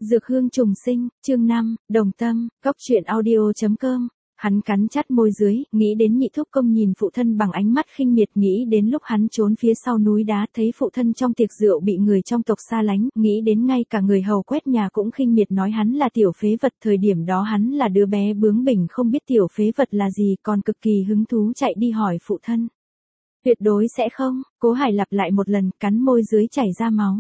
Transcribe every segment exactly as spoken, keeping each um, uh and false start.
Dược hương trùng sinh, chương năm, đồng tâm, góc truyện audio.com. Hắn cắn chặt môi dưới, nghĩ đến nhị thúc công nhìn phụ thân bằng ánh mắt khinh miệt, nghĩ đến lúc hắn trốn phía sau núi đá thấy phụ thân trong tiệc rượu bị người trong tộc xa lánh, nghĩ đến ngay cả người hầu quét nhà cũng khinh miệt nói hắn là tiểu phế vật, thời điểm đó hắn là đứa bé bướng bỉnh không biết tiểu phế vật là gì, còn cực kỳ hứng thú chạy đi hỏi phụ thân. Tuyệt đối sẽ không, Cố Hải lặp lại một lần, cắn môi dưới chảy ra máu.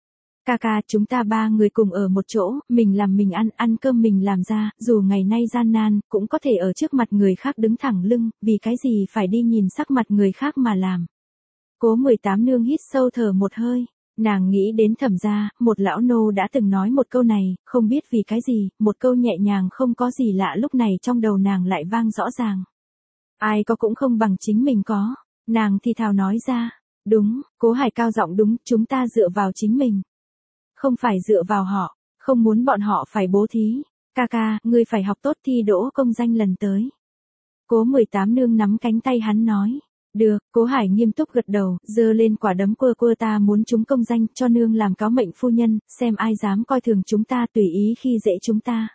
Ca ca, chúng ta ba người cùng ở một chỗ, mình làm mình ăn, ăn cơm mình làm ra, dù ngày nay gian nan, cũng có thể ở trước mặt người khác đứng thẳng lưng, vì cái gì phải đi nhìn sắc mặt người khác mà làm. Cố mười tám nương hít sâu thở một hơi, nàng nghĩ đến Thẩm gia, một lão nô đã từng nói một câu này, không biết vì cái gì, một câu nhẹ nhàng không có gì lạ lúc này trong đầu nàng lại vang rõ ràng. Ai có cũng không bằng chính mình có, nàng thì thào nói ra, đúng, Cố Hải cao giọng đúng, chúng ta dựa vào chính mình. Không phải dựa vào họ, không muốn bọn họ phải bố thí. Ca ca, ngươi phải học tốt thi đỗ công danh lần tới. Cố mười tám nương nắm cánh tay hắn nói. Được, Cố Hải nghiêm túc gật đầu, giơ lên quả đấm quơ quơ, ta muốn chúng công danh, cho nương làm cáo mệnh phu nhân, xem ai dám coi thường chúng ta, tùy ý khi dễ chúng ta.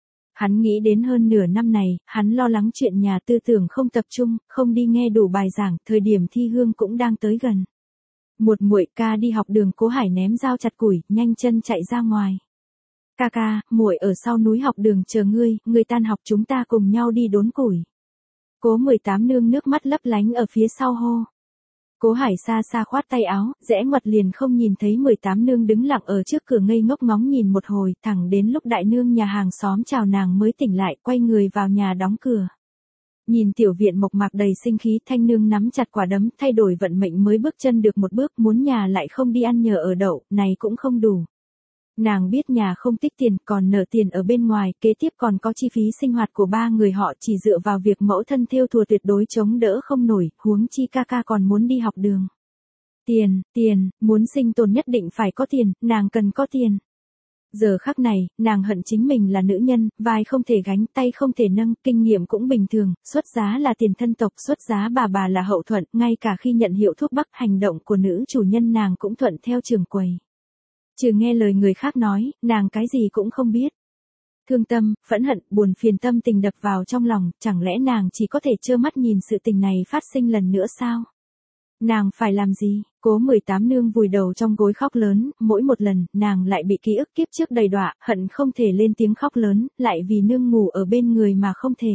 Hắn nghĩ đến hơn nửa năm này, hắn lo lắng chuyện nhà, tư tưởng không tập trung, không đi nghe đủ bài giảng, thời điểm thi hương cũng đang tới gần. Một muội ca đi học đường, Cố Hải ném dao chặt củi, nhanh chân chạy ra ngoài. Ca ca, muội ở sau núi học đường chờ ngươi, ngươi tan học chúng ta cùng nhau đi đốn củi. Cố mười tám nương nước mắt lấp lánh ở phía sau hô. Cố Hải xa xa khoát tay áo, rẽ ngoặt liền không nhìn thấy mười tám nương đứng lặng ở trước cửa ngây ngốc ngóng nhìn một hồi, thẳng đến lúc đại nương nhà hàng xóm chào nàng mới tỉnh lại, quay người vào nhà đóng cửa. Nhìn tiểu viện mộc mạc đầy sinh khí, thanh nương nắm chặt quả đấm, thay đổi vận mệnh mới bước chân được một bước, muốn nhà lại không đi ăn nhờ ở đậu, này cũng không đủ. Nàng biết nhà không tích tiền, còn nợ tiền ở bên ngoài, kế tiếp còn có chi phí sinh hoạt của ba người họ, chỉ dựa vào việc mẫu thân thêu thùa tuyệt đối chống đỡ không nổi, huống chi ca ca còn muốn đi học đường. Tiền, tiền, muốn sinh tồn nhất định phải có tiền, nàng cần có tiền. Giờ khắc này, nàng hận chính mình là nữ nhân, vai không thể gánh, tay không thể nâng, kinh nghiệm cũng bình thường, xuất giá là tiền thân tộc, xuất giá bà bà là hậu thuận, ngay cả khi nhận hiệu thuốc bắc, hành động của nữ chủ nhân nàng cũng thuận theo trường quầy. Trừ nghe lời người khác nói, nàng cái gì cũng không biết. Thương tâm, phẫn hận, buồn phiền tâm tình đập vào trong lòng, chẳng lẽ nàng chỉ có thể trơ mắt nhìn sự tình này phát sinh lần nữa sao? Nàng phải làm gì? Cố mười tám nương vùi đầu trong gối khóc lớn, mỗi một lần, nàng lại bị ký ức kiếp trước đầy đọa, hận không thể lên tiếng khóc lớn, lại vì nương ngủ ở bên người mà không thể.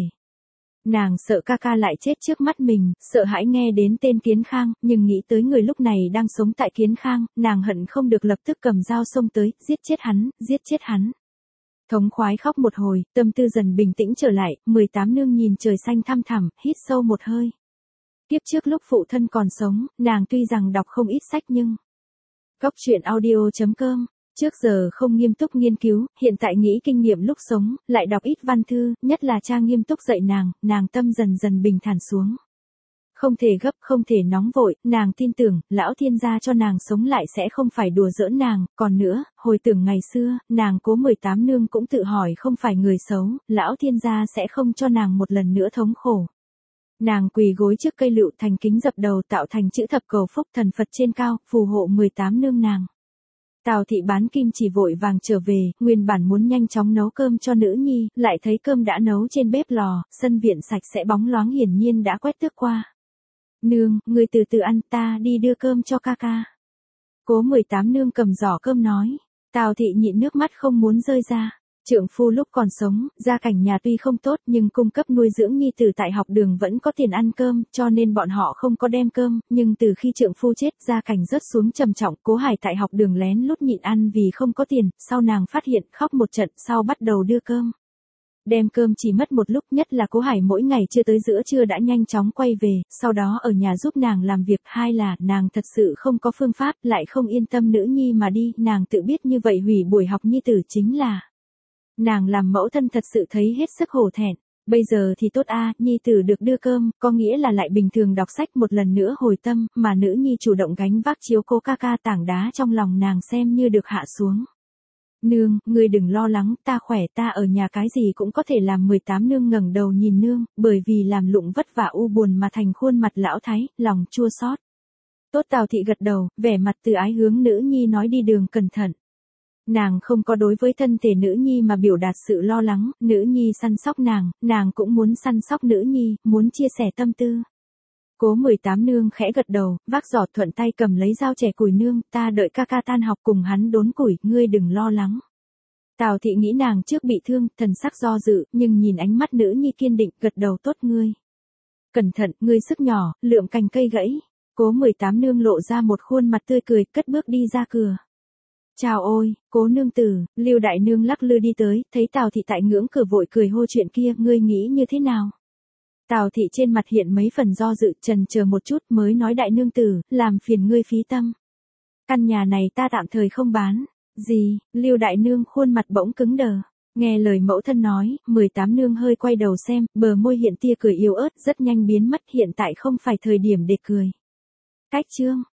Nàng sợ ca ca lại chết trước mắt mình, sợ hãi nghe đến tên Kiến Khang, nhưng nghĩ tới người lúc này đang sống tại Kiến Khang, nàng hận không được lập tức cầm dao xông tới, giết chết hắn, giết chết hắn. Thống khoái khóc một hồi, tâm tư dần bình tĩnh trở lại, mười tám nương nhìn trời xanh thăm thẳm, hít sâu một hơi. Tiếp trước lúc phụ thân còn sống, nàng tuy rằng đọc không ít sách nhưng... Góc truyện audio.com. Trước giờ không nghiêm túc nghiên cứu, hiện tại nghĩ kinh nghiệm lúc sống, lại đọc ít văn thư, nhất là cha nghiêm túc dạy nàng, nàng tâm dần dần bình thản xuống. Không thể gấp, không thể nóng vội, nàng tin tưởng, lão thiên gia cho nàng sống lại sẽ không phải đùa giỡn nàng, còn nữa, hồi tưởng ngày xưa, nàng Cố mười tám nương cũng tự hỏi không phải người xấu, lão thiên gia sẽ không cho nàng một lần nữa thống khổ. Nàng quỳ gối trước cây lựu thành kính dập đầu tạo thành chữ thập cầu phúc, thần Phật trên cao, phù hộ mười tám nương nàng. Tào thị bán kim chỉ vội vàng trở về, nguyên bản muốn nhanh chóng nấu cơm cho nữ nhi, lại thấy cơm đã nấu trên bếp lò, sân viện sạch sẽ bóng loáng hiển nhiên đã quét tước qua. Nương, người từ từ ăn, ta đi đưa cơm cho ca ca. Cố mười tám nương cầm giỏ cơm nói. Tào thị nhịn nước mắt không muốn rơi ra. Trượng phu lúc còn sống, gia cảnh nhà tuy không tốt nhưng cung cấp nuôi dưỡng nhi tử tại học đường vẫn có tiền ăn cơm, cho nên bọn họ không có đem cơm, nhưng từ khi trượng phu chết, gia cảnh rớt xuống trầm trọng, Cố Hải tại học đường lén lút nhịn ăn vì không có tiền, sau nàng phát hiện, khóc một trận, sau bắt đầu đưa cơm. Đem cơm chỉ mất một lúc, nhất là Cố Hải mỗi ngày chưa tới giữa trưa đã nhanh chóng quay về, sau đó ở nhà giúp nàng làm việc, hai là, nàng thật sự không có phương pháp, lại không yên tâm nữ nhi mà đi, nàng tự biết như vậy hủy buổi học nhi tử chính là... Nàng làm mẫu thân thật sự thấy hết sức hổ thẹn, bây giờ thì tốt a, nhi tử được đưa cơm, có nghĩa là lại bình thường đọc sách một lần nữa hồi tâm, mà nữ nhi chủ động gánh vác chiếu cố ca ca, tảng đá trong lòng nàng xem như được hạ xuống. Nương, ngươi đừng lo lắng, ta khỏe, ta ở nhà cái gì cũng có thể làm. Mười tám nương ngẩng đầu nhìn nương, bởi vì làm lụng vất vả u buồn mà thành khuôn mặt lão thái, lòng chua xót. Tốt, Tào thị gật đầu, vẻ mặt từ ái hướng nữ nhi nói đi đường cẩn thận. Nàng không có đối với thân thể nữ nhi mà biểu đạt sự lo lắng, nữ nhi săn sóc nàng, nàng cũng muốn săn sóc nữ nhi, muốn chia sẻ tâm tư. Cố mười tám nương khẽ gật đầu, vác giỏ thuận tay cầm lấy dao chẻ củi nương, ta đợi ca ca tan học cùng hắn đốn củi, ngươi đừng lo lắng. Tào thị nghĩ nàng trước bị thương, thần sắc do dự, nhưng nhìn ánh mắt nữ nhi kiên định, gật đầu tốt ngươi. Cẩn thận, ngươi sức nhỏ, lượm cành cây gãy. Cố mười tám nương lộ ra một khuôn mặt tươi cười, cất bước đi ra cửa. Chào ôi, cố nương tử, Lưu đại nương lắc lư đi tới, thấy Tào thị tại ngưỡng cửa vội cười hô chuyện kia, ngươi nghĩ như thế nào? Tào thị trên mặt hiện mấy phần do dự, chần chờ một chút mới nói đại nương tử, làm phiền ngươi phí tâm. Căn nhà này ta tạm thời không bán. Gì? Lưu đại nương khuôn mặt bỗng cứng đờ. Nghe lời mẫu thân nói, mười tám nương hơi quay đầu xem, bờ môi hiện tia cười yếu ớt, rất nhanh biến mất, hiện tại không phải thời điểm để cười. Cách chương